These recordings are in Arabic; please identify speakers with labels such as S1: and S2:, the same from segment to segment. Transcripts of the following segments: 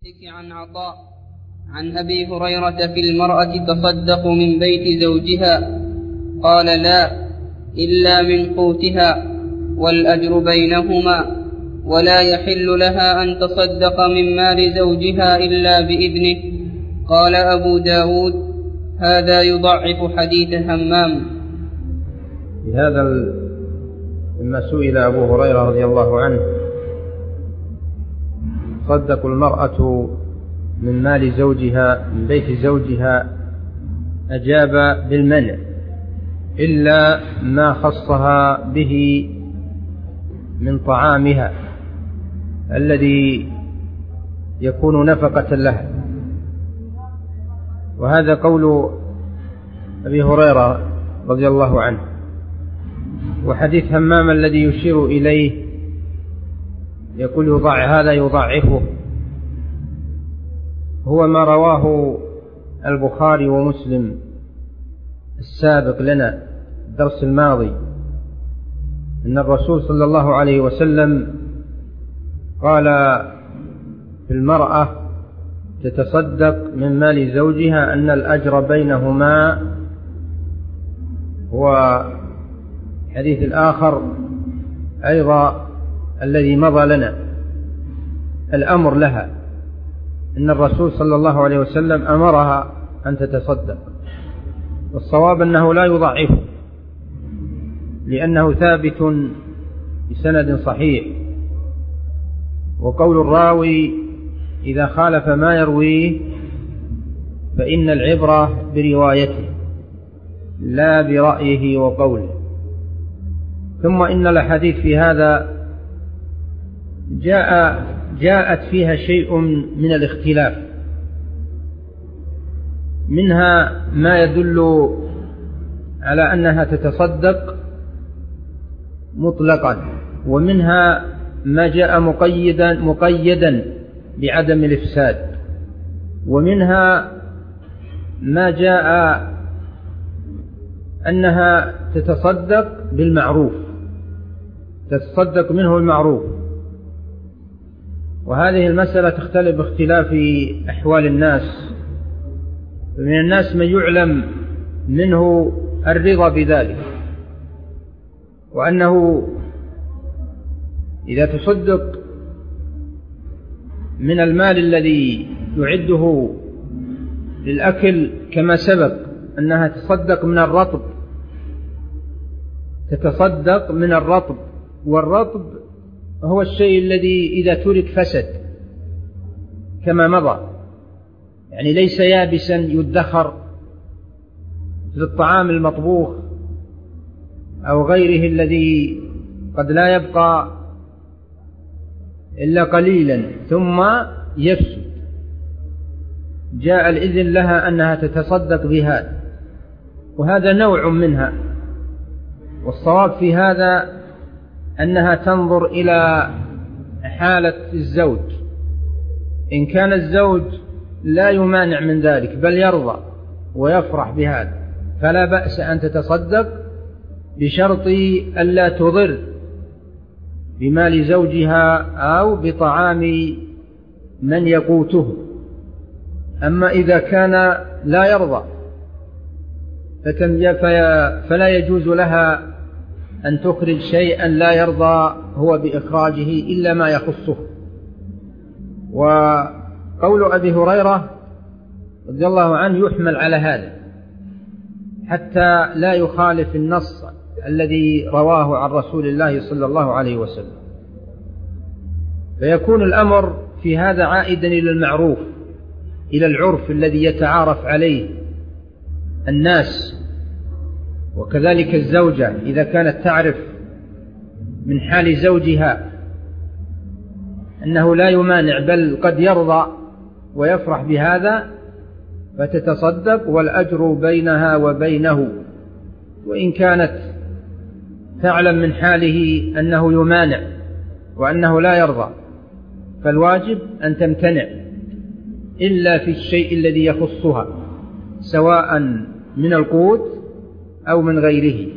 S1: عن عطاء عن أبي هريرة في المرأة تصدق من بيت زوجها، قال: لا، إلا من قوتها، والأجر بينهما، ولا يحل لها أن تصدق من مال زوجها إلا بإذنه. قال أبو داود: هذا يضعف حديث همام.
S2: بهذا لما سئل أبو هريرة رضي الله عنه: تصدق المرأة من مال زوجها من بيت زوجها، أجاب بالمنع إلا ما خصها به من طعامها الذي يكون نفقة لها. وهذا قول أبي هريرة رضي الله عنه. وحديث همام الذي يشير إليه يقول هذا يضعفه، هو ما رواه البخاري ومسلم السابق لنا الدرس الماضي، أن الرسول صلى الله عليه وسلم قال في المرأة تتصدق من مال زوجها أن الأجر بينهما. وحديث الآخر أيضا الذي مضى لنا الأمر لها، أن الرسول صلى الله عليه وسلم أمرها أن تتصدق. والصواب أنه لا يضعفه، لأنه ثابت بسند صحيح. وقول الراوي إذا خالف ما يرويه فإن العبرة بروايته لا برأيه وقوله. ثم إن الحديث في هذا جاءت فيها شيء من الاختلاف، منها ما يدل على أنها تتصدق مطلقا، ومنها ما جاء مقيدا بعدم الإفساد، ومنها ما جاء أنها تتصدق بالمعروف، تتصدق منه المعروف. وهذه المسألة تختلف باختلاف أحوال الناس، من الناس من يعلم منه الرضا بذلك، وأنه إذا تصدق من المال الذي يعده للأكل كما سبق أنها تصدق من الرطب، تتصدق من الرطب، والرطب هو الشيء الذي إذا ترك فسد كما مضى، يعني ليس يابسا يدخر للطعام المطبوخ أو غيره الذي قد لا يبقى إلا قليلا ثم يفسد. جاء الإذن لها أنها تتصدق بهذا، وهذا نوع منها. والصواب في هذا أنها تنظر إلى حالة الزوج، إن كان الزوج لا يمانع من ذلك بل يرضى ويفرح بهذا فلا بأس أن تتصدق، بشرط ألا تضر بمال زوجها أو بطعام من يقوته. أما إذا كان لا يرضى فلا يجوز لها أن تخرج شيئا لا يرضى هو بإخراجه إلا ما يخصه. وقول أبي هريرة رضي الله عنه يحمل على هذا حتى لا يخالف النص الذي رواه عن رسول الله صلى الله عليه وسلم، فيكون الأمر في هذا عائدا إلى المعروف، إلى العرف الذي يتعارف عليه الناس. وكذلك الزوجة إذا كانت تعرف من حال زوجها أنه لا يمانع بل قد يرضى ويفرح بهذا فتتصدق، والأجر بينها وبينه. وإن كانت تعلم من حاله أنه يمانع وأنه لا يرضى فالواجب أن تمتنع إلا في الشيء الذي يخصها، سواء من القوت أو من غيره.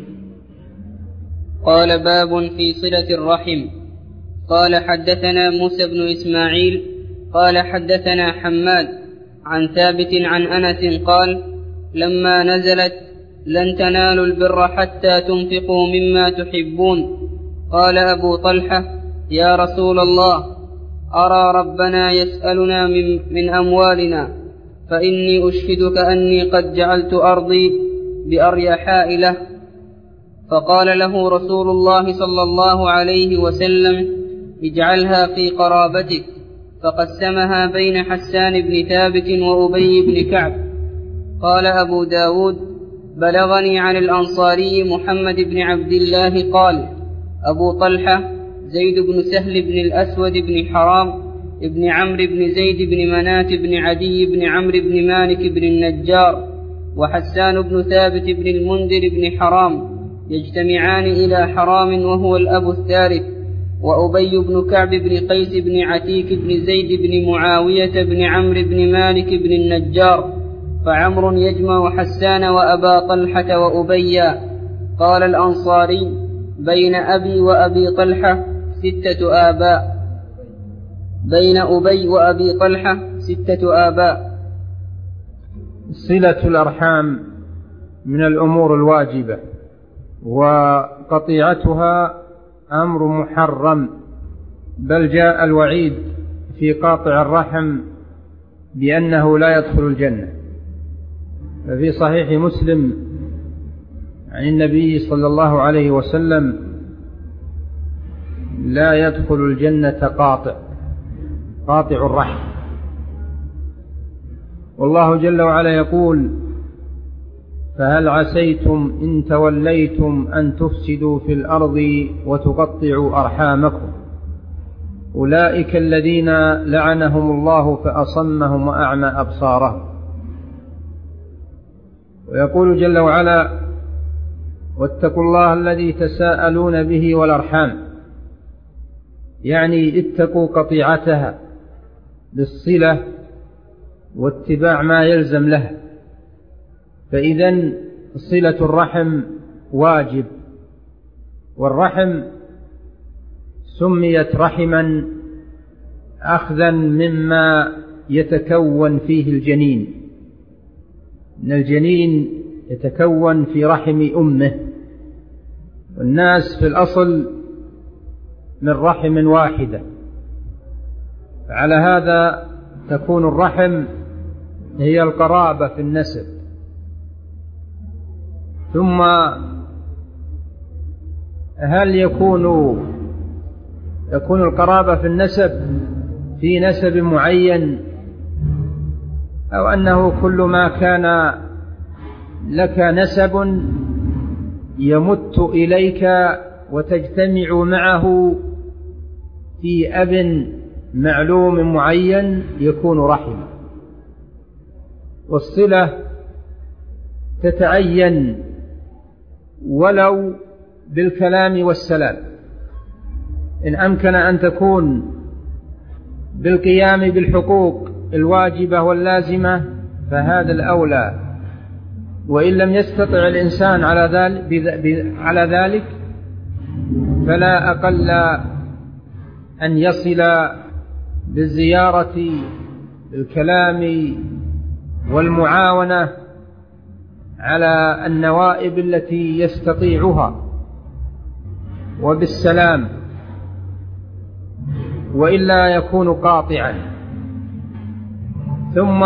S1: قال: باب في صلة الرحم. قال: حدثنا موسى بن إسماعيل قال حدثنا حماد عن ثابت عن أنس قال لما نزلت لن تنالوا البر حتى تنفقوا مما تحبون قال أبو طلحة يا رسول الله أرى ربنا يسألنا من أموالنا فإني أشهدك أني قد جعلت أرضي بأريحاء له. فقال له رسول الله صلى الله عليه وسلم اجعلها في قرابتك، فقسمها بين حسان بن ثابت وأبي بن كعب. قال أبو داود بلغني عن الأنصاري محمد بن عبد الله قال أبو طلحة زيد بن سهل بن الأسود بن حرام بن عمرو بن زيد بن منات بن عدي بن عمرو بن مالك بن النجار وحسان بن ثابت بن المنذر بن حرام يجتمعان إلى حرام وهو الأب الثالث، وأبي بن كعب بن قيس بن عتيك بن زيد بن معاوية بن عمرو بن مالك بن النجار، فعمر يجمع حسان وأبا طلحة وأبيا. قال الأنصاري بين أبي وأبي طلحة 6 آباء، بين أبي وأبي طلحة 6 آباء.
S2: صلة الأرحام من الأمور الواجبة، وقطيعتها أمر محرم، بل جاء الوعيد في قاطع الرحم بأنه لا يدخل الجنة. ففي صحيح مسلم عن النبي صلى الله عليه وسلم لا يدخل الجنة قاطع الرحم. والله جل وعلا يقول فهل عسيتم إن توليتم أن تفسدوا في الأرض وتقطعوا أرحامكم أولئك الذين لعنهم الله فأصمهم وأعمى أبصارهم. ويقول جل وعلا واتقوا الله الذي تساءلون به والأرحام، يعني اتقوا قطيعتها بالصلة واتباع ما يلزم لها. فإذن صلة الرحم واجب، والرحم سميت رحما أخذا مما يتكون فيه الجنين، إن الجنين يتكون في رحم أمه، والناس في الأصل من رحم واحدة، فعلى هذا تكون الرحم هي القرابة في النسب. ثم هل يكون القرابة في النسب في نسب معين، أو أنه كل ما كان لك نسب يمت إليك وتجتمع معه في أب معلوم معين يكون رحما؟ والصلة تتعين ولو بالكلام والسلام، إن أمكن أن تكون بالقيام بالحقوق الواجبة واللازمة فهذا الأولى، وإن لم يستطع الإنسان على ذلك فلا أقل أن يصل بالزيارة بالكلام والمعاونة على النوائب التي يستطيعها وبالسلام، وإلا يكون قاطعا. ثم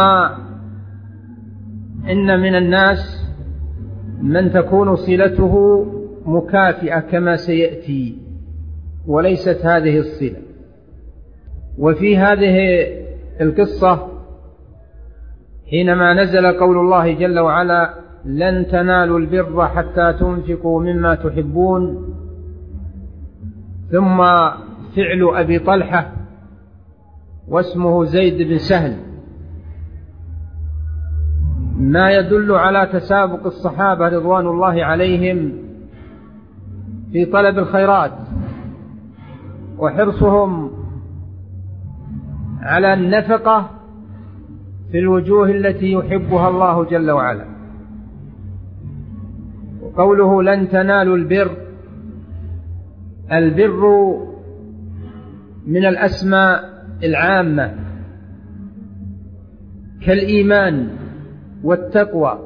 S2: إن من الناس من تكون صلته مكافئة كما سيأتي، وليست هذه الصلة. وفي هذه القصة حينما نزل قول الله جل وعلا لن تنالوا البر حتى تنفقوا مما تحبون، ثم فعل أبي طلحة واسمه زيد بن سهل، ما يدل على تسابق الصحابة رضوان الله عليهم في طلب الخيرات وحرصهم على النفقة في الوجوه التي يحبها الله جل وعلا. وقوله لن تنالوا البر من الأسماء العامة كالإيمان والتقوى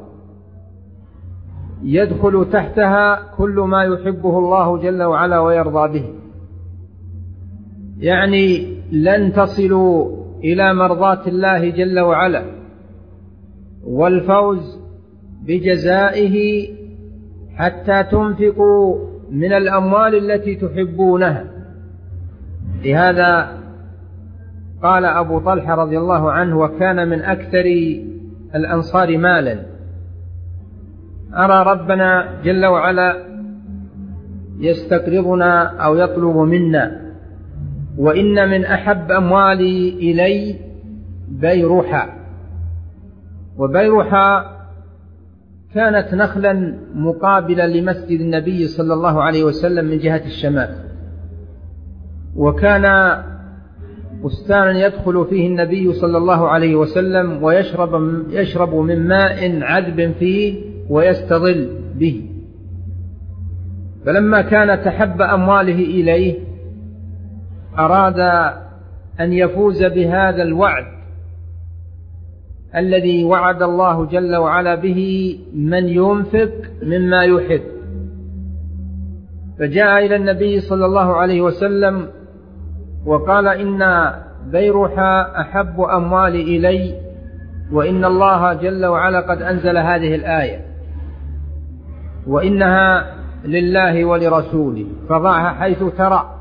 S2: يدخل تحتها كل ما يحبه الله جل وعلا ويرضى به. يعني لن تصلوا إلى مرضاة الله جل وعلا والفوز بجزائه حتى تنفقوا من الأموال التي تحبونها. لهذا قال أبو طلحة رضي الله عنه وكان من أكثر الأنصار مالا: أرى ربنا جل وعلا يستقرضنا أو يطلب منا، وإن من أحب أموالي إلي بيرحى. وبيرحى كانت نخلا مقابلة لمسجد النبي صلى الله عليه وسلم من جهة الشمال، وكان بستانا يدخل فيه النبي صلى الله عليه وسلم ويشرب من ماء عذب فيه ويستظل به. فلما كان تحب أمواله إليه أراد أن يفوز بهذا الوعد الذي وعد الله جل وعلا به من ينفق مما يحب، فجاء إلى النبي صلى الله عليه وسلم وقال: إن بيرحى أحب أموالي إلي، وإن الله جل وعلا قد أنزل هذه الآية وإنها لله ولرسوله فضعها حيث ترى.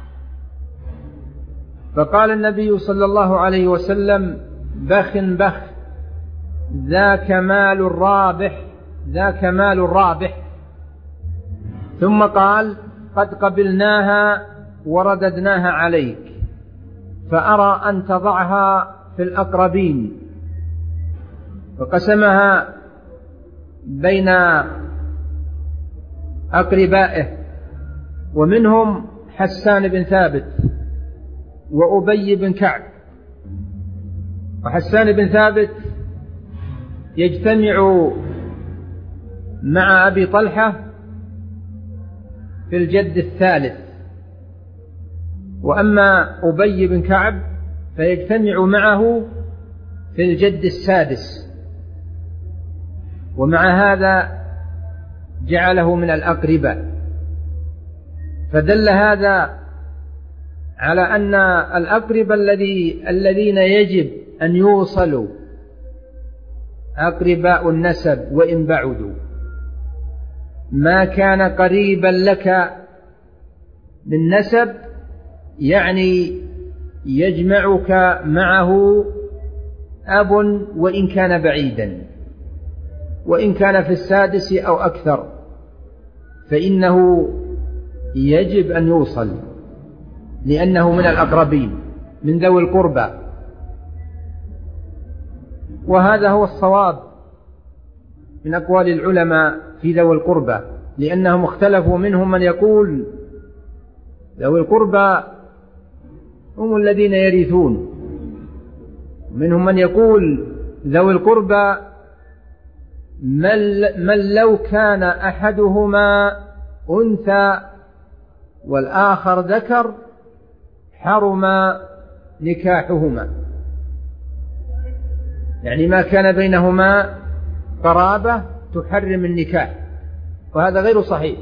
S2: فقال النبي صلى الله عليه وسلم: بخ بخ، ذاك مال الرابح، ذاك مال الرابح. ثم قال: قد قبلناها ورددناها عليك، فأرى أن تضعها في الأقربين. فقسمها بين أقربائه، ومنهم حسان بن ثابت وأبي بن كعب. وحسان بن ثابت يجتمع مع أبي طلحة في الجد الثالث، وأما أبي بن كعب فيجتمع معه في الجد السادس، ومع هذا جعله من الأقرباء. فدل هذا على أن الأقرباء الذين يجب أن يوصلوا أقرباء النسب وإن بعدوا. ما كان قريبا لك من نسب يعني يجمعك معه أب وإن كان بعيدا، وإن كان في السادس أو أكثر فإنه يجب أن يوصل، لأنه من الأقربين من ذوي القربى. وهذا هو الصواب من أقوال العلماء في ذوي القربى، لأنهم اختلفوا، منهم من يقول ذوي القربى هم الذين يرثون، ومنهم من يقول ذوي القربى من لو كان أحدهما أنثى والآخر ذكر حرم نكاحهما، يعني ما كان بينهما قرابة تحرم النكاح، وهذا غير صحيح.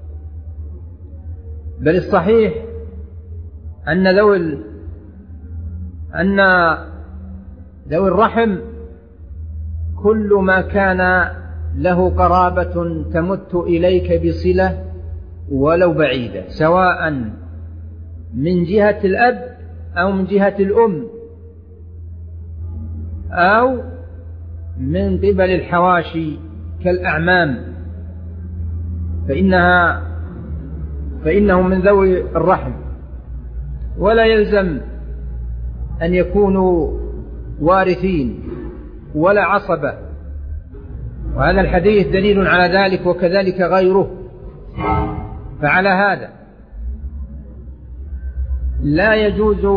S2: بل الصحيح أن ذوي الرحم كل ما كان له قرابة تمت إليك بصلة ولو بعيدة، سواء من جهة الأب أو من جهة الأم أو من قبل الحواشي كالأعمام، فإنهم من ذوي الرحم، ولا يلزم أن يكونوا وارثين ولا عصبة. وهذا الحديث دليل على ذلك، وكذلك غيره. فعلى هذا لا يجوز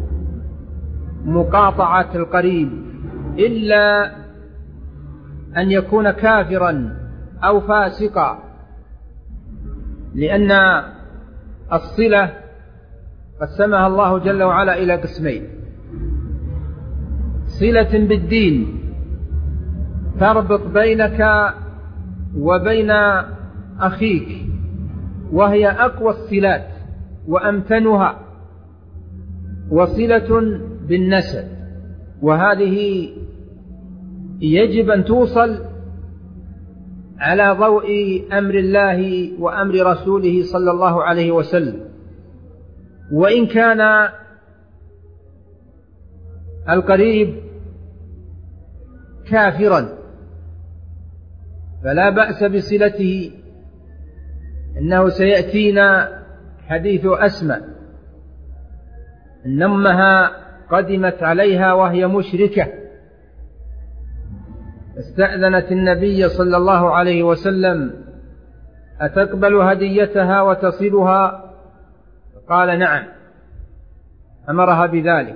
S2: مقاطعة القريب إلا أن يكون كافرا أو فاسقا، لأن الصلة قسمها الله جل وعلا إلى قسمين: صلة بالدين تربط بينك وبين أخيك، وهي أقوى الصلات وأمتنها، وصلة بالنسب، وهذه يجب أن توصل على ضوء أمر الله وأمر رسوله صلى الله عليه وسلم. وإن كان القريب كافرا فلا بأس بصلته، إنه سيأتينا حديث أسماء إن أمها قدمت عليها وهي مشركة، استأذنت النبي صلى الله عليه وسلم أتقبل هديتها وتصلها؟ قال نعم، أمرها بذلك.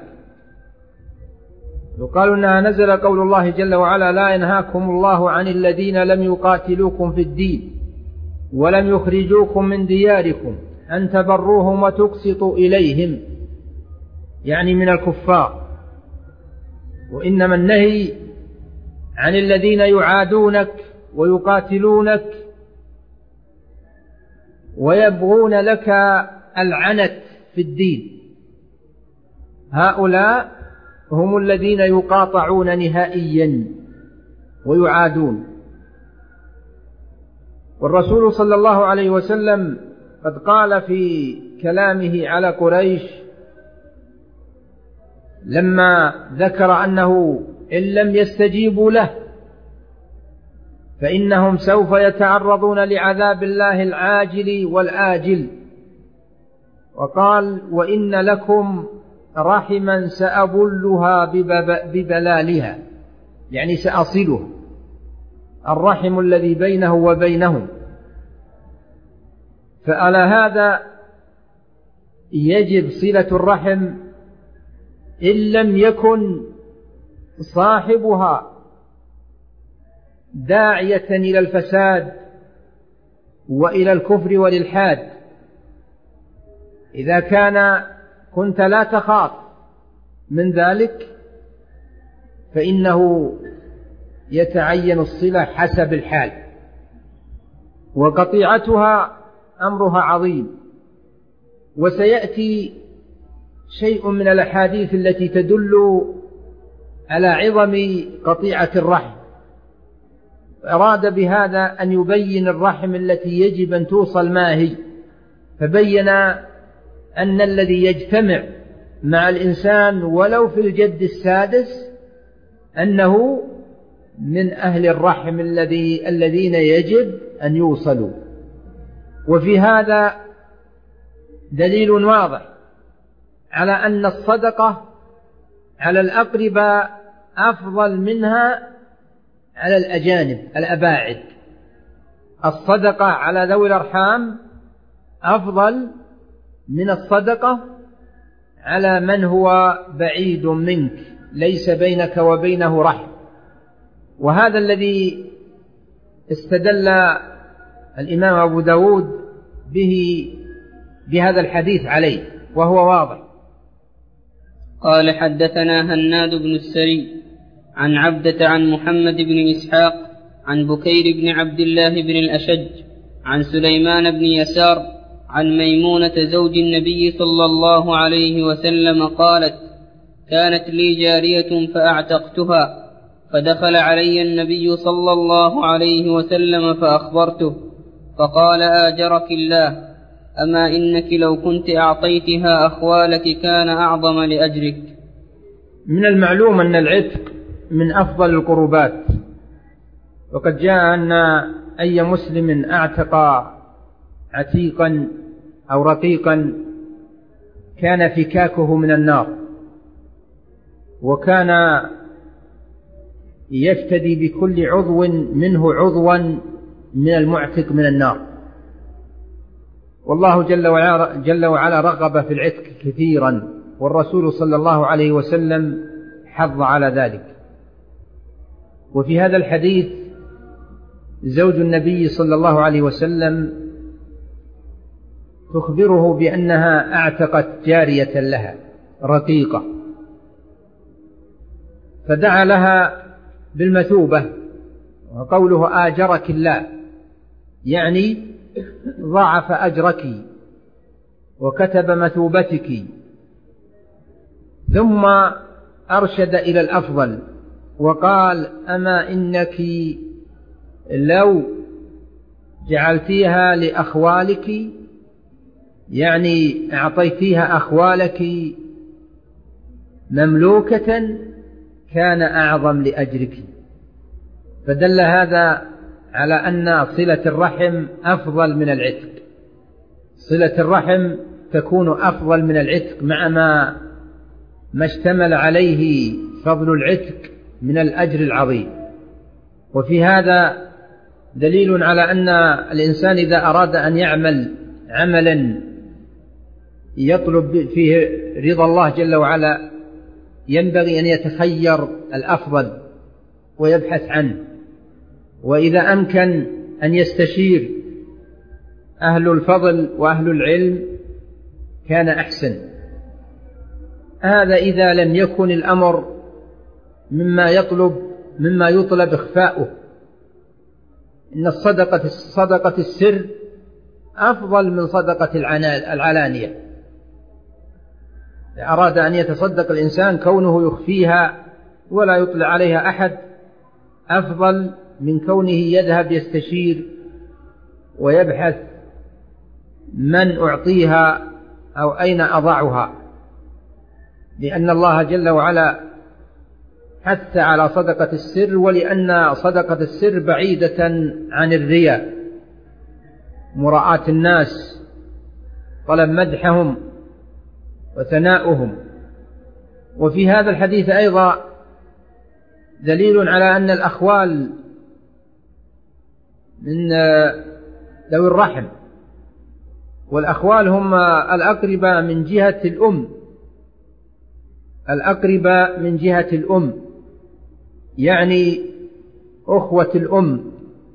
S2: يقال إنها نزل قول الله جل وعلا لا ينهاكم الله عن الذين لم يقاتلوكم في الدين ولم يخرجوكم من دياركم أن تبروهم وتقسطوا إليهم، يعني من الكفار. وإنما النهي عن الذين يعادونك ويقاتلونك ويبغون لك العنت في الدين، هؤلاء هم الذين يقاطعون نهائيا ويعادون. والرسول صلى الله عليه وسلم قد قال في كلامه على قريش لما ذكر أنه إن لم يستجيبوا له فإنهم سوف يتعرضون لعذاب الله العاجل والآجل، وقال وإن لكم رحما سأبلها ببلالها، يعني سأصله، الرحم الذي بينه وبينهم. فعلى هذا يجب صلة الرحم إن لم يكن صاحبها داعية إلى الفساد وإلى الكفر والإلحاد. إذا كنت لا تخاف من ذلك فإنه يتعين الصلة حسب الحال، وقطيعتها أمرها عظيم. وسيأتي شيء من الأحاديث التي تدل على عظم قطيعة الرحم، أراد بهذا أن يبين الرحم التي يجب أن توصل ما هي، فبين أن الذي يجتمع مع الإنسان ولو في الجد السادس أنه من أهل الرحم الذين يجب أن يوصلوا. وفي هذا دليل واضح على أن الصدقة على الأقرباء أفضل منها على الأجانب الأباعد. الصدقة على ذوي الأرحام أفضل من الصدقة على من هو بعيد منك ليس بينك وبينه رحم. وهذا الذي استدل الإمام أبو داود بهذا الحديث عليه، وهو واضح.
S1: قال حدثنا هناد بن السري عن عبدة عن محمد بن إسحاق عن بكير بن عبد الله بن الأشج عن سليمان بن يسار عن ميمونة زوج النبي صلى الله عليه وسلم قالت كانت لي جارية فأعتقتها، فدخل علي النبي صلى الله عليه وسلم فأخبرته، فقال آجرك الله، أما إنك لو كنت أعطيتها أخوالك كان أعظم لأجرك.
S2: من المعلوم أن العتق من أفضل القربات، وقد جاء أن أي مسلم أعتق عتيقا أو رقيقا كان فكاكه من النار، وكان يفتدي بكل عضو منه عضوا من المعتق من النار. والله جل وعلا رغب في العتق كثيرا، والرسول صلى الله عليه وسلم حض على ذلك. وفي هذا الحديث زوج النبي صلى الله عليه وسلم تخبره بأنها اعتقت جارية لها رقيقة، فدعا لها بالمثوبة وقوله آجرك الله يعني ضاعف أجرك وكتب مثوبتك. ثم أرشد إلى الأفضل وقال أما إنك لو جعلتيها لأخوالك يعني أعطيتيها أخوالك مملوكة كان أعظم لأجرك. فدل هذا على أن صلة الرحم أفضل من العتق. صلة الرحم تكون أفضل من العتق مع ما اشتمل عليه فضل العتق من الأجر العظيم. وفي هذا دليل على أن الإنسان إذا أراد أن يعمل عملا يطلب فيه رضا الله جل وعلا ينبغي أن يتخير الأفضل ويبحث عنه، وإذا أمكن أن يستشير أهل الفضل وأهل العلم كان أحسن. هذا إذا لم يكن الأمر مما يطلب إخفاؤه. إن صدقة السر أفضل من صدقة العلانية. أراد أن يتصدق الإنسان كونه يخفيها ولا يطلع عليها أحد أفضل من كونه يذهب يستشير ويبحث من أعطيها أو أين أضعها، لأن الله جل وعلا حث على صدقة السر، ولأن صدقة السر بعيدة عن الرياء، مراءة الناس، طلب مدحهم وثناؤهم. وفي هذا الحديث أيضا دليل على أن الأخوال من ذوي الرحم، والأخوال هم الأقربى من جهة الأم، الأقربى من جهة الأم يعني أخوة الأم.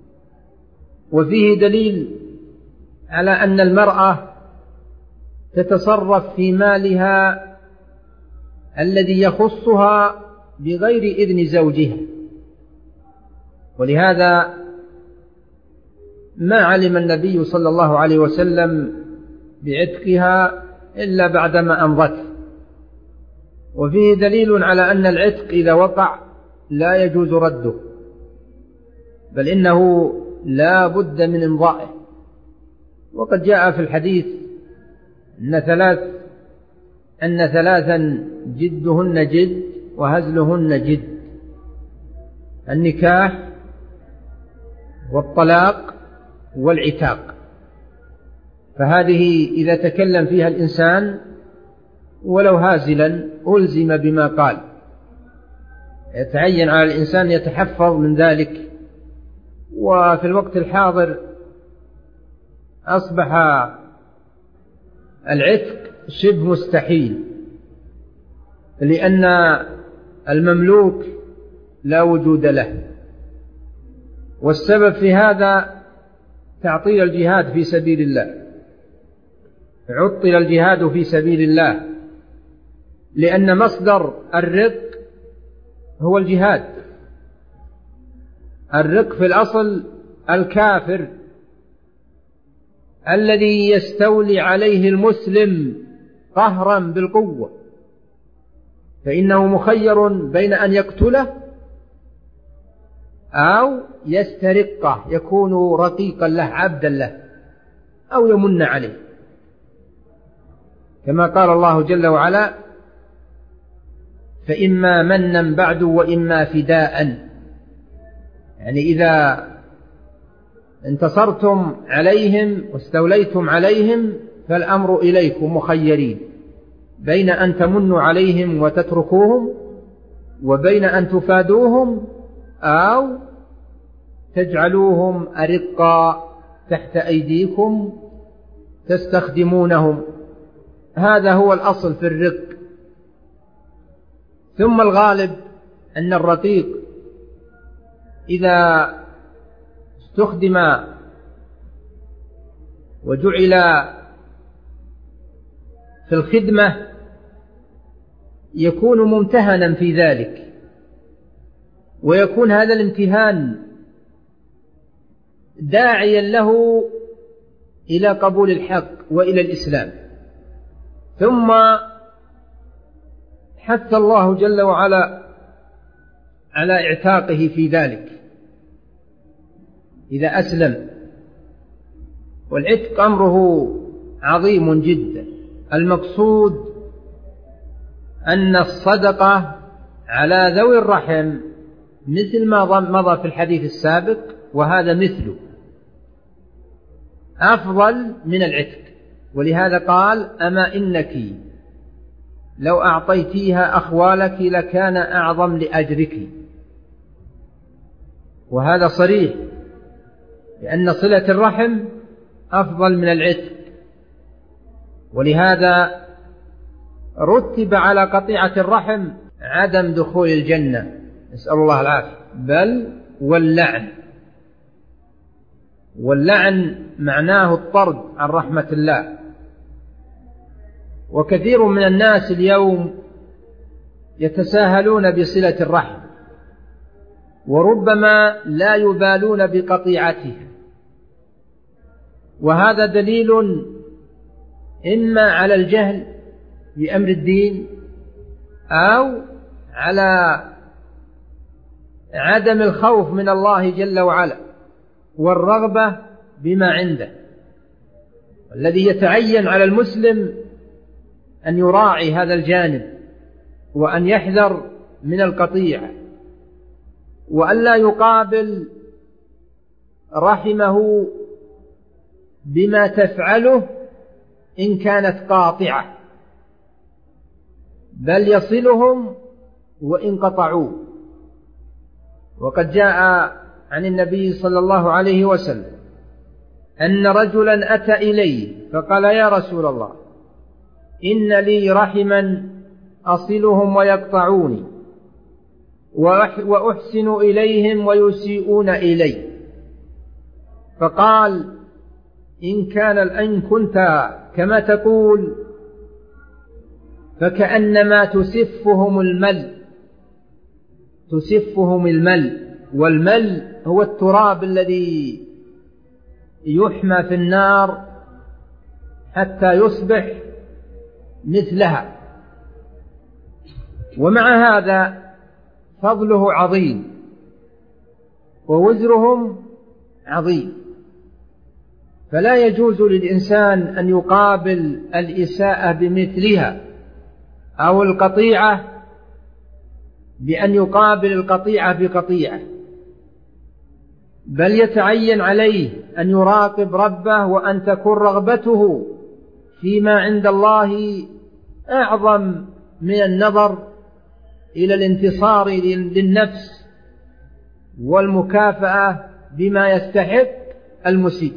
S2: وفيه دليل على أن المرأة تتصرف في مالها الذي يخصها بغير إذن زوجها، ولهذا ما علم النبي صلى الله عليه وسلم بعتقها إلا بعدما أمضته. وفيه دليل على أن العتق إذا وقع لا يجوز رده، بل إنه لا بد من إمضائه. وقد جاء في الحديث أن ثلاثا جدهن جد وهزلهن جد: النكاح والطلاق والعتاق. فهذه إذا تكلم فيها الإنسان ولو هازلا ألزم بما قال. يتعين على الإنسان يتحفظ من ذلك. وفي الوقت الحاضر أصبح العتق شبه مستحيل، لأن المملوك لا وجود له. والسبب في هذا تعطيل الجهاد في سبيل الله، عطل الجهاد في سبيل الله، لأن مصدر الرق هو الجهاد. الرق في الأصل الكافر الذي يستولي عليه المسلم قهرا بالقوة، فإنه مخير بين أن يقتله أو يسترقه يكون رقيقا له عبدا له أو يمن عليه، كما قال الله جل وعلا: فإما منا بعد وإما فداء. يعني إذا انتصرتم عليهم واستوليتم عليهم فالأمر إليكم مخيرين بين أن تمنوا عليهم وتتركوهم، وبين أن تفادوهم أو تجعلوهم أرقا تحت أيديكم تستخدمونهم. هذا هو الأصل في الرق. ثم الغالب أن الرقيق إذا استخدم وجعل في الخدمة يكون ممتهنا في ذلك، ويكون هذا الامتهان داعيا له إلى قبول الحق وإلى الإسلام. ثم حث الله جل وعلا على اعتاقه في ذلك إذا أسلم، والعتق أمره عظيم جدا. المقصود أن الصدقة على ذوي الرحم مثل ما مضى في الحديث السابق، وهذا مثله أفضل من العتق. ولهذا قال: أما إنك لو أعطيتيها أخوالك لكان أعظم لأجرك. وهذا صريح، لأن صلة الرحم أفضل من العتق. ولهذا رتب على قطيعة الرحم عدم دخول الجنة، نسأل الله العافية، بل واللعن. واللعن معناه الطرد عن رحمة الله. وكثير من الناس اليوم يتساهلون بصلة الرحم، وربما لا يبالون بقطيعتها، وهذا دليل إما على الجهل بأمر الدين أو على عدم الخوف من الله جل وعلا والرغبة بما عنده. الذي يتعين على المسلم أن يراعي هذا الجانب، وأن يحذر من القطيعة، وأن لا يقابل رحمه بما تفعله إن كانت قاطعة، بل يصلهم وإن قطعوه. وقد جاء عن النبي صلى الله عليه وسلم أن رجلا أتى إليه فقال: يا رسول الله، إن لي رحما أصلهم ويقطعوني، وأحسن إليهم ويسيئون إلي. فقال: إن كنت كما تقول فكأنما تسفهم المل، والمل هو التراب الذي يحمى في النار حتى يصبح مثلها. ومع هذا فضله عظيم ووزرهم عظيم، فلا يجوز للإنسان أن يقابل الإساءة بمثلها أو القطيعة بأن يقابل القطيعة بقطيعة، بل يتعين عليه أن يراقب ربه، وأن تكون رغبته فيما عند الله أعظم من النظر إلى الانتصار للنفس والمكافأة بما يستحق المسيء.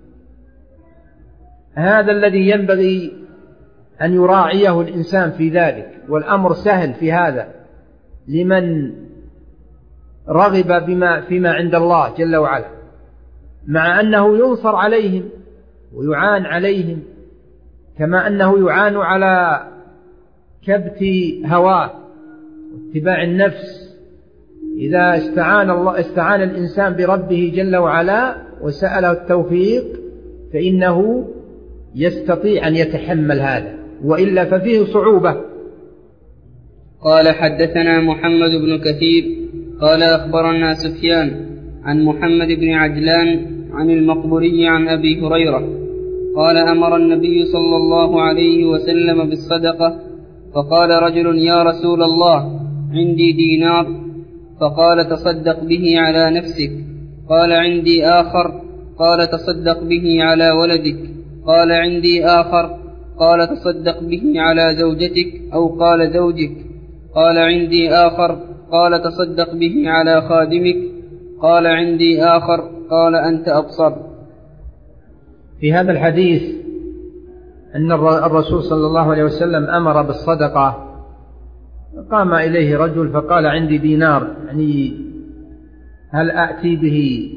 S2: هذا الذي ينبغي أن يراعيه الإنسان في ذلك، والأمر سهل في هذا لمن رغب فيما عند الله جل وعلا، مع أنه ينصر عليهم ويعان عليهم، كما أنه يعان على كبت هواه واتباع النفس. إذا استعان الإنسان بربه جل وعلا وسأله التوفيق فإنه يستطيع أن يتحمل هذا، وإلا ففيه صعوبة.
S1: قال: حدثنا محمد بن كثير قال: أخبرنا سفيان عن محمد بن عجلان عن المقبري عن أبي هريرة قال: أمر النبي صلى الله عليه وسلم بالصدقة، فقال رجل: يا رسول الله، عندي دينار. فقال: تصدق به على نفسك. قال: عندي آخر. قال: تصدق به على ولدك. قال: عندي آخر. قال: تصدق به على زوجتك، أو قال زوجك. قال: عندي آخر. قال: تصدق به على خادمك. قال: عندي آخر. قال: أنت أبصر.
S2: في هذا الحديث أن الرسول صلى الله عليه وسلم أمر بالصدقة. قام إليه رجل فقال: عندي دينار، يعني هل أأتي به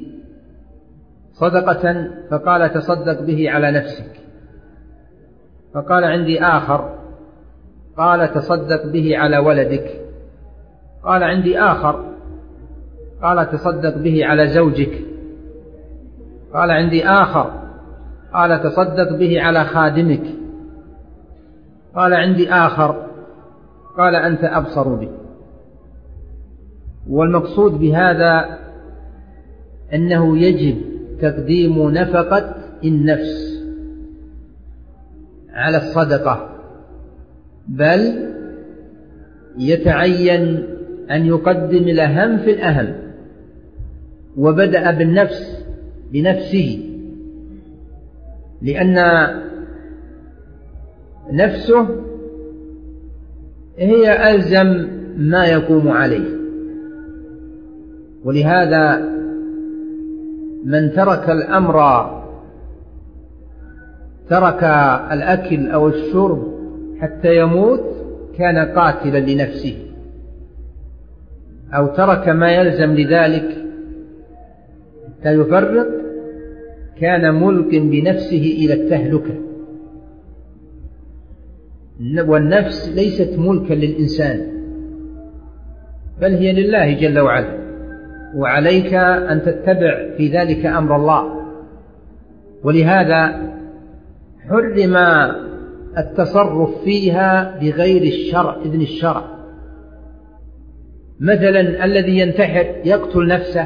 S2: صدقة؟ فقال: تصدق به على نفسك. فقال: عندي آخر. قال: تصدق به على ولدك. قال: عندي آخر. قال: تصدق به على زوجك. قال عندي آخر. قال تصدق به على خادمك. قال عندي آخر. قال أنت أبصر به. والمقصود بهذا أنه يجب تقديم نفقة النفس على الصدقة، بل يتعين أن يقدم الأهم في الأهم، وبدأ بالنفس بنفسه، لأن نفسه هي ألزم ما يقوم عليه. ولهذا من ترك الأمر، ترك الأكل أو الشرب حتى يموت كان قاتلا لنفسه، أو ترك ما يلزم لذلك حتى يفرط كان ملك بنفسه إلى التهلكة. والنفس ليست ملكا للإنسان، بل هي لله جل وعلا، وعليك أن تتبع في ذلك أمر الله. ولهذا حرم التصرف فيها بغير الشرع، إذن الشرع. مثلا الذي ينتحر يقتل نفسه،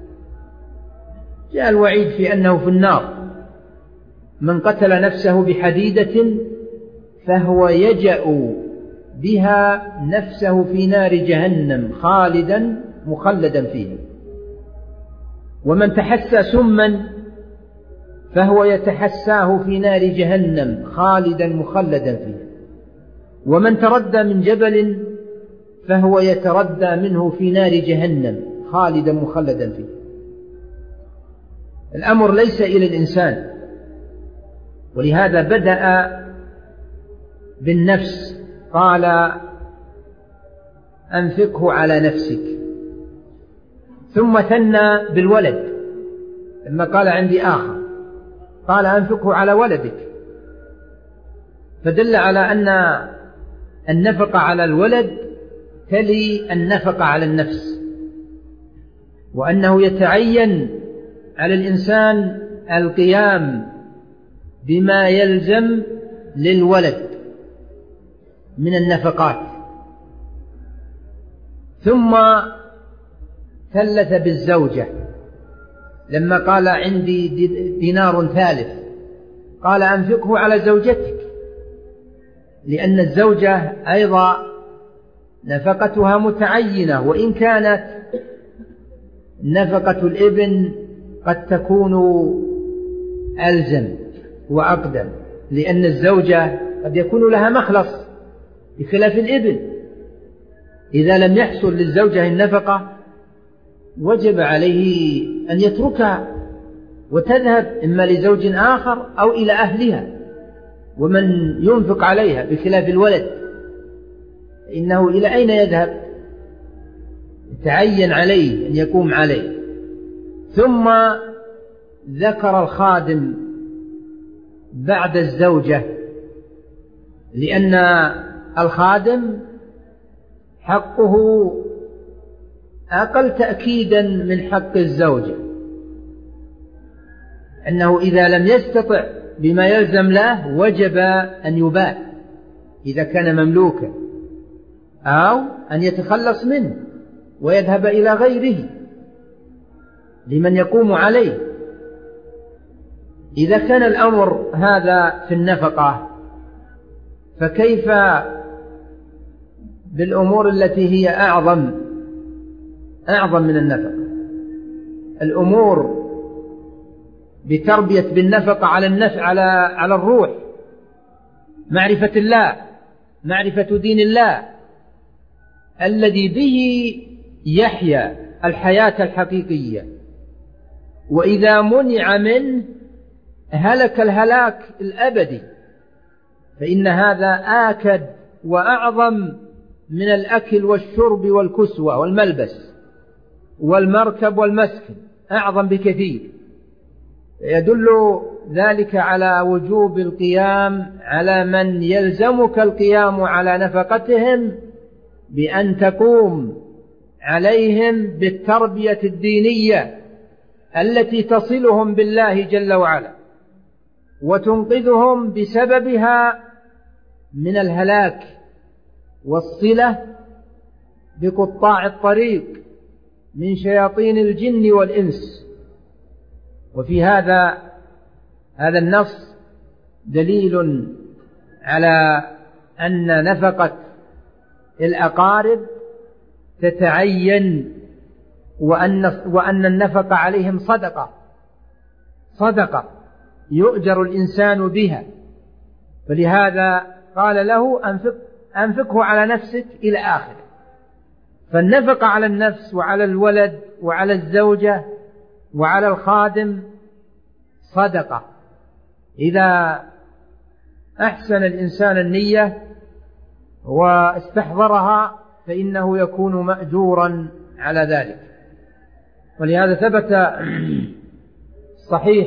S2: جاء الوعيد في أنه في النار. من قتل نفسه بحديدة فهو يجأ بها نفسه في نار جهنم خالدا مخلدا فيها. ومن تحسى سما فهو يتحساه في نار جهنم خالدا مخلدا فيها. ومن تردى من جبل فهو يتردى منه في نار جهنم خالدا مخلدا فيها. الأمر ليس إلى الإنسان، ولهذا بدأ بالنفس، قال أنفقه على نفسك، ثم ثنى بالولد لما قال عندي آخر، قال أنفقه على ولدك، فدل على أن النفقة على الولد تلي النفقة على النفس، وأنه يتعين على الإنسان القيام بما يلزم للولد من النفقات. ثم ثلث بالزوجة لما قال عندي دينار ثالث، قال أنفقه على زوجتك، لأن الزوجة أيضا نفقتها متعينة، وإن كانت نفقة الابن قد تكون ألزم وأقدم، لأن الزوجة قد يكون لها مخلص بخلاف الابن. إذا لم يحصل للزوجة النفقة وجب عليه أن يتركها وتذهب إما لزوج آخر أو إلى أهلها، ومن ينفق عليها بخلاف الولد إنه إلى أين يذهب؟ يتعين عليه أن يقوم عليه. ثم ذكر الخادم بعد الزوجة، لأن الخادم حقه أقل تأكيدا من حق الزوجة، أنه إذا لم يستطع بما يلزم له وجب أن يباع إذا كان مملوكا، أو أن يتخلص منه ويذهب إلى غيره لمن يقوم عليه. إذا كان الأمر هذا في النفقة، فكيف بالأمور التي هي أعظم من النفقة؟ الأمور بتربية بالنفقة على الروح، معرفة الله، معرفة دين الله الذي به يحيا الحياة الحقيقية، وإذا منع منه هلك الهلاك الأبدي، فإن هذا آكد وأعظم من الأكل والشرب والكسوة والملبس والمركب والمسكن، أعظم بكثير. يدل ذلك على وجوب القيام على من يلزمك القيام على نفقتهم، بأن تقوم عليهم بالتربية الدينية التي تصلهم بالله جل وعلا وتنقذهم بسببها من الهلاك، والصلة بقطاع الطريق من شياطين الجن والإنس. وفي هذا النص دليل على أن نفقة الأقارب تتعين، وأن النفقة عليهم صدقة يؤجر الإنسان بها. فلهذا قال له أنفقه على نفسك إلى آخره. فالنفقة على النفس وعلى الولد وعلى الزوجة وعلى الخادم صدقة إذا أحسن الإنسان النية واستحضرها فإنه يكون مأجورا على ذلك. ولهذا ثبت صحيح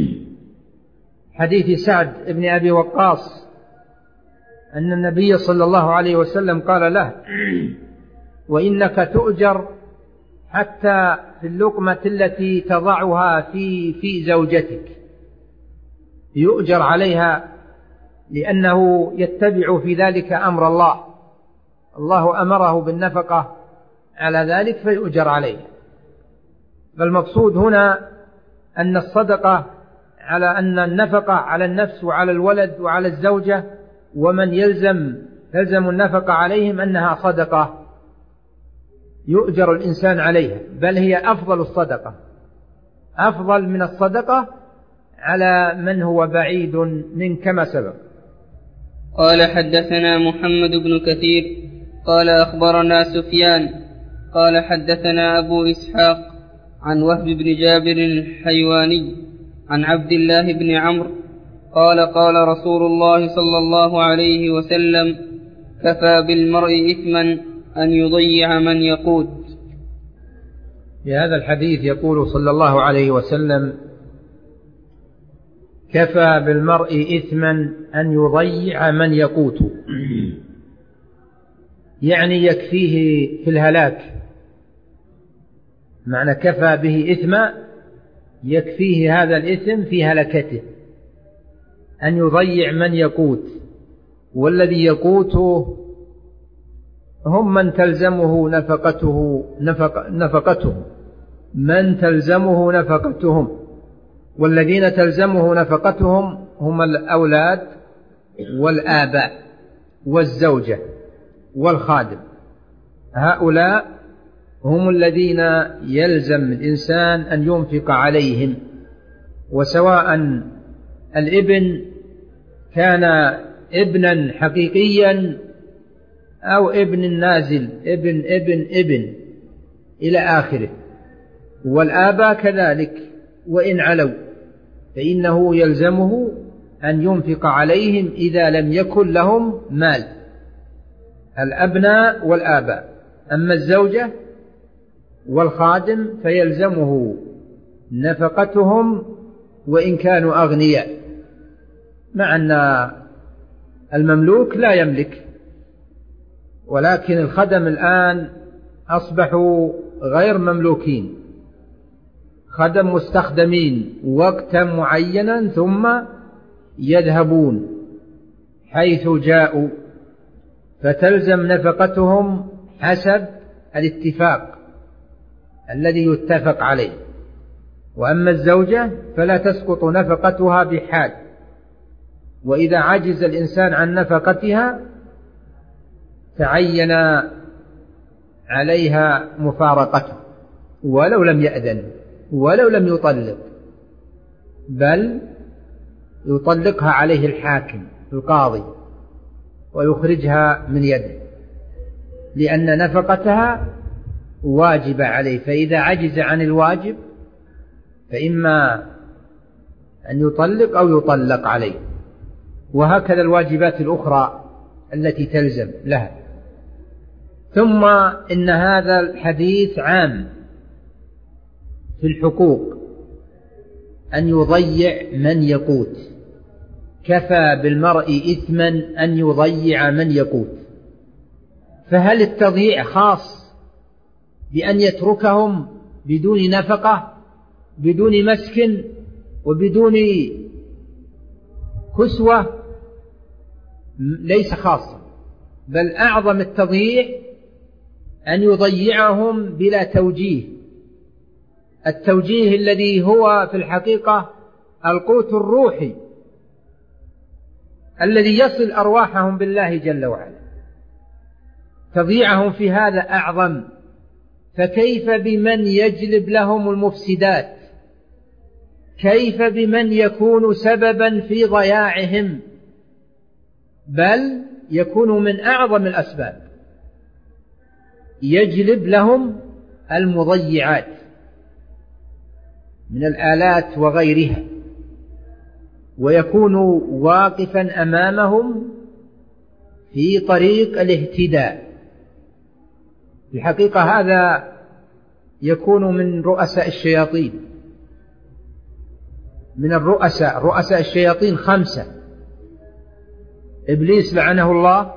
S2: حديث سعد بن أبي وقاص أن النبي صلى الله عليه وسلم قال له: وإنك تؤجر حتى في اللقمة التي تضعها في زوجتك، يؤجر عليها لأنه يتبع في ذلك أمر الله أمره بالنفقة على ذلك فيؤجر عليه. فالمقصود هنا أن الصدقة على أن النفقة على النفس وعلى الولد وعلى الزوجة ومن يلزم النفقة عليهم أنها صدقة يؤجر الإنسان عليها، بل هي أفضل الصدقة، أفضل من الصدقة على من هو بعيد من كما سبق.
S1: قال: حدثنا محمد بن كثير قال أخبرنا سفيان قال حدثنا أبو إسحاق عن وهب بن جابر الحيواني عن عبد الله بن عمرو قال: قال رسول الله صلى الله عليه وسلم: كفى بالمرء إثما أن يضيع من يقوت.
S2: في هذا الحديث يقول صلى الله عليه وسلم: كفى بالمرء إثما أن يضيع من يقوت، يعني يكفيه في الهلاك. معنى كفى به إثما يكفيه هذا الإثم في هلكته، أن يضيع من يقوت. والذي يقوته هم من تلزمه نفقتهم، من تلزمه نفقتهم، والذين تلزمه نفقتهم هم الأولاد والآباء والزوجة والخادم. هؤلاء هم الذين يلزم الإنسان أن ينفق عليهم، وسواء الابن كان ابنا حقيقيا أو ابن نازل، ابن إلى آخره. والآباء كذلك وإن علوا فإنه يلزمه أن ينفق عليهم إذا لم يكن لهم مال، الأبناء والآباء. أما الزوجة والخادم فيلزمه نفقتهم وإن كانوا أغنياء، مع أن المملوك لا يملك. ولكن الخدم الآن أصبحوا غير مملوكين، خدم مستخدمين وقتا معينا ثم يذهبون حيث جاءوا، فتلزم نفقتهم حسب الاتفاق الذي يتفق عليه. وأما الزوجة فلا تسقط نفقتها بحال، وإذا عجز الإنسان عن نفقتها تعين عليها مفارقته ولو لم يأذن ولو لم يطلق، بل يطلقها عليه الحاكم القاضي ويخرجها من يده، لأن نفقتها واجب عليه. فإذا عجز عن الواجب فإما أن يطلق أو يطلق عليه. وهكذا الواجبات الأخرى التي تلزم لها. ثم إن هذا الحديث عام في الحقوق، أن يضيع من يقوت. كفى بالمرء إثما أن يضيع من يقوت. فهل التضييع خاص بأن يتركهم بدون نفقة، بدون مسكن وبدون كسوة ليس خاصا، بل أعظم التضييع أن يضيعهم بلا توجيه، التوجيه الذي هو في الحقيقة القوت الروحي الذي يصل أرواحهم بالله جل وعلا، تضييعهم في هذا أعظم. فكيف بمن يجلب لهم المفسدات؟ كيف بمن يكون سببا في ضياعهم؟ بل يكون من أعظم الأسباب، يجلب لهم المضيعات من الآلات وغيرها، ويكون واقفا أمامهم في طريق الاهتداء. في الحقيقة هذا يكون من رؤساء الشياطين، من رؤساء الشياطين 5: إبليس لعنه الله،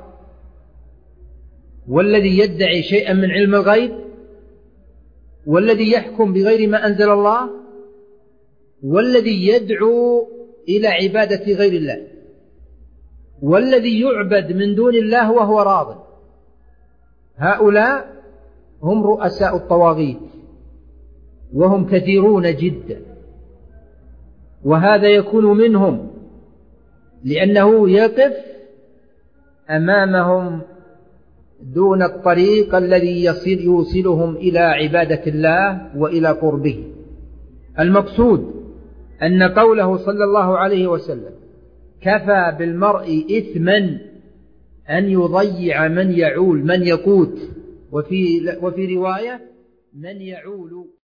S2: والذي يدعي شيئا من علم الغيب، والذي يحكم بغير ما أنزل الله، والذي يدعو إلى عبادة غير الله، والذي يعبد من دون الله وهو راض. هؤلاء هم رؤساء الطواغيت، وهم كثيرون جدا، وهذا يكون منهم لأنه يقف أمامهم دون الطريق الذي يوصلهم إلى عبادة الله وإلى قربه. المقصود أن قوله صلى الله عليه وسلم: كفى بالمرء إثما أن يضيع من يعول، من يقوت، وفي رواية من يعول.